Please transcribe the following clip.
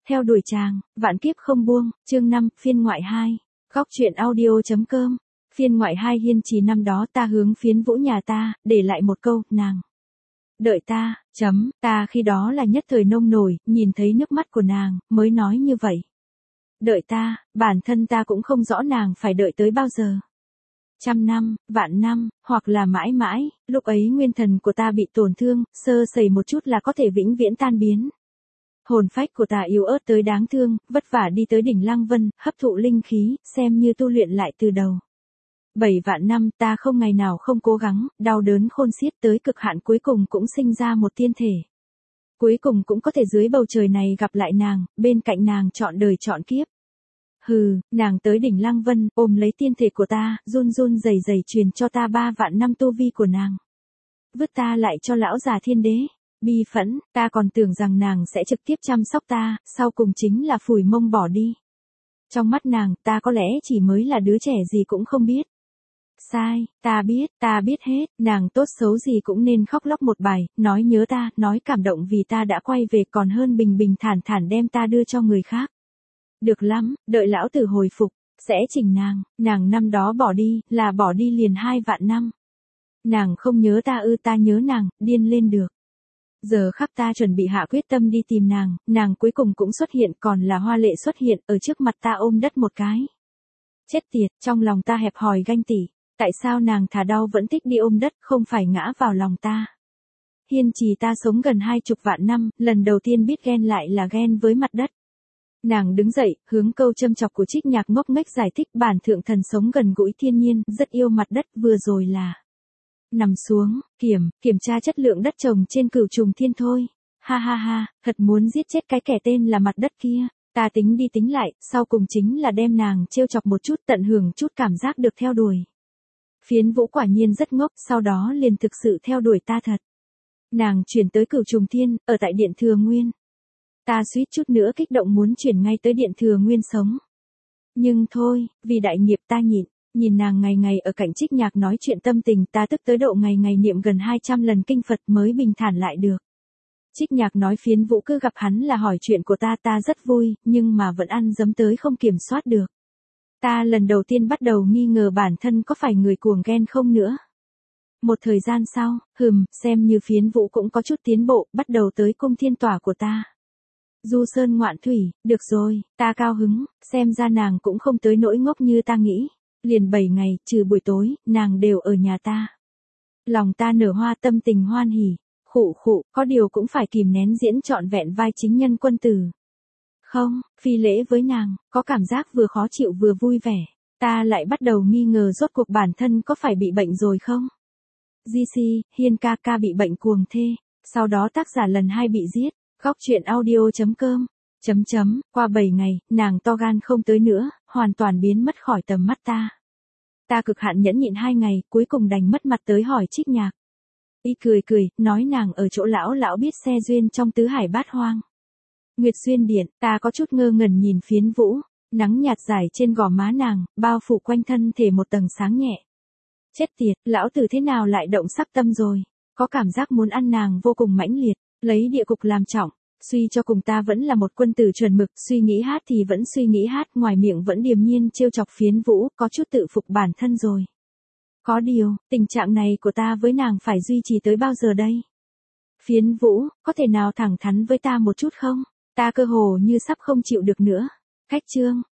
Theo đuổi chàng, vạn kiếp không buông, chương 5, phiên ngoại 2. Góc truyện audio.com. Phiên ngoại 2. Hiên Trì năm đó ta hướng Phiến Vũ nhà ta, để lại một câu, nàng đợi ta, ta khi đó là nhất thời nông nổi, nhìn thấy nước mắt của nàng, mới nói như vậy. Đợi ta, bản thân ta cũng không rõ nàng phải đợi tới bao giờ. 100 năm, vạn năm, hoặc là mãi mãi, lúc ấy nguyên thần của ta bị tổn thương, sơ sẩy một chút là có thể vĩnh viễn tan biến. Hồn phách của ta yếu ớt tới đáng thương, vất vả đi tới đỉnh Lăng Vân, hấp thụ linh khí, xem như tu luyện lại từ đầu. 7 vạn năm ta không ngày nào không cố gắng, đau đớn khôn xiết tới cực hạn cuối cùng cũng sinh ra một tiên thể. Cuối cùng cũng có thể dưới bầu trời này gặp lại nàng, bên cạnh nàng trọn đời trọn kiếp. Nàng tới đỉnh Lăng Vân, ôm lấy tiên thể của ta, run run rẩy rẩy truyền cho ta 3 vạn năm tu vi của nàng. Vứt ta lại cho lão già thiên đế. Bi phẫn, ta còn tưởng rằng nàng sẽ trực tiếp chăm sóc ta, sau cùng chính là phủi mông bỏ đi. Trong mắt nàng, ta có lẽ chỉ mới là đứa trẻ gì cũng không biết. Sai, ta biết hết, nàng tốt xấu gì cũng nên khóc lóc một bài, nói nhớ ta, nói cảm động vì ta đã quay về còn hơn bình bình thản thản đem ta đưa cho người khác. Được lắm, đợi lão tử hồi phục, sẽ chỉnh nàng năm đó bỏ đi, là bỏ đi liền 2 vạn năm. Nàng không nhớ ta ta nhớ nàng, điên lên được. Giờ khắc ta chuẩn bị hạ quyết tâm đi tìm nàng cuối cùng cũng xuất hiện, còn là Hoa Lệ xuất hiện, ở trước mặt ta ôm đất một cái. Chết tiệt, trong lòng ta hẹp hòi ganh tị, tại sao nàng thà đau vẫn thích đi ôm đất, không phải ngã vào lòng ta. Hiên Trì ta sống gần 20 vạn năm, lần đầu tiên biết ghen lại là ghen với mặt đất. Nàng đứng dậy, hướng câu châm chọc của Trích Nhạc ngốc nghếch giải thích, bản thượng thần sống gần gũi thiên nhiên, rất yêu mặt đất, vừa rồi là nằm xuống, kiểm tra chất lượng đất trồng trên Cửu Trùng Thiên thôi. Ha, thật muốn giết chết cái kẻ tên là mặt đất kia. Ta tính đi tính lại, sau cùng chính là đem nàng trêu chọc một chút, tận hưởng chút cảm giác được theo đuổi. Phiến Vũ quả nhiên rất ngốc, sau đó liền thực sự theo đuổi ta thật. Nàng chuyển tới Cửu Trùng Thiên, ở tại Điện Thừa Nguyên. Ta suýt chút nữa kích động muốn chuyển ngay tới Điện Thừa Nguyên sống. Nhưng thôi, vì đại nghiệp ta nhịn. Nhìn nàng ngày ngày ở cạnh Trích Nhạc nói chuyện tâm tình, ta tức tới độ ngày ngày niệm gần 200 lần kinh Phật mới bình thản lại được. Trích Nhạc nói Phiến Vũ cứ gặp hắn là hỏi chuyện của ta rất vui, nhưng mà vẫn ăn dấm tới không kiểm soát được. Ta lần đầu tiên bắt đầu nghi ngờ bản thân có phải người cuồng ghen không nữa. Một thời gian sau, xem như Phiến Vũ cũng có chút tiến bộ, bắt đầu tới cung thiên tỏa của ta. Du sơn ngoạn thủy, được rồi, ta cao hứng, xem ra nàng cũng không tới nỗi ngốc như ta nghĩ. Liền 7 ngày, trừ buổi tối, nàng đều ở nhà ta. Lòng ta nở hoa, tâm tình hoan hỉ. Có điều cũng phải kìm nén diễn trọn vẹn vai chính nhân quân tử. Không, phi lễ với nàng, có cảm giác vừa khó chịu vừa vui vẻ. Ta lại bắt đầu nghi ngờ rốt cuộc bản thân có phải bị bệnh rồi không? GC, Hiên ca bị bệnh cuồng thê. Sau đó tác giả lần 2 bị giết. Góc truyện audio.com. Qua 7 ngày, nàng to gan không tới nữa, hoàn toàn biến mất khỏi tầm mắt ta. Ta cực hạn nhẫn nhịn 2 ngày, cuối cùng đành mất mặt tới hỏi Trích Nhạc. Y cười, nói nàng ở chỗ lão biết xe duyên trong tứ hải bát hoang. Nguyệt Xuyên Điện, ta có chút ngơ ngẩn nhìn Phiến Vũ, nắng nhạt dài trên gò má nàng, bao phủ quanh thân thể một tầng sáng nhẹ. Chết tiệt, lão tử thế nào lại động sắc tâm rồi, có cảm giác muốn ăn nàng vô cùng mãnh liệt, lấy địa cục làm trọng. Suy cho cùng ta vẫn là một quân tử chuẩn mực, suy nghĩ hát thì vẫn suy nghĩ hát, ngoài miệng vẫn điềm nhiên trêu chọc Phiến Vũ, có chút tự phục bản thân rồi. Có điều, tình trạng này của ta với nàng phải duy trì tới bao giờ đây? Phiến Vũ, có thể nào thẳng thắn với ta một chút không? Ta cơ hồ như sắp không chịu được nữa. Cách chương,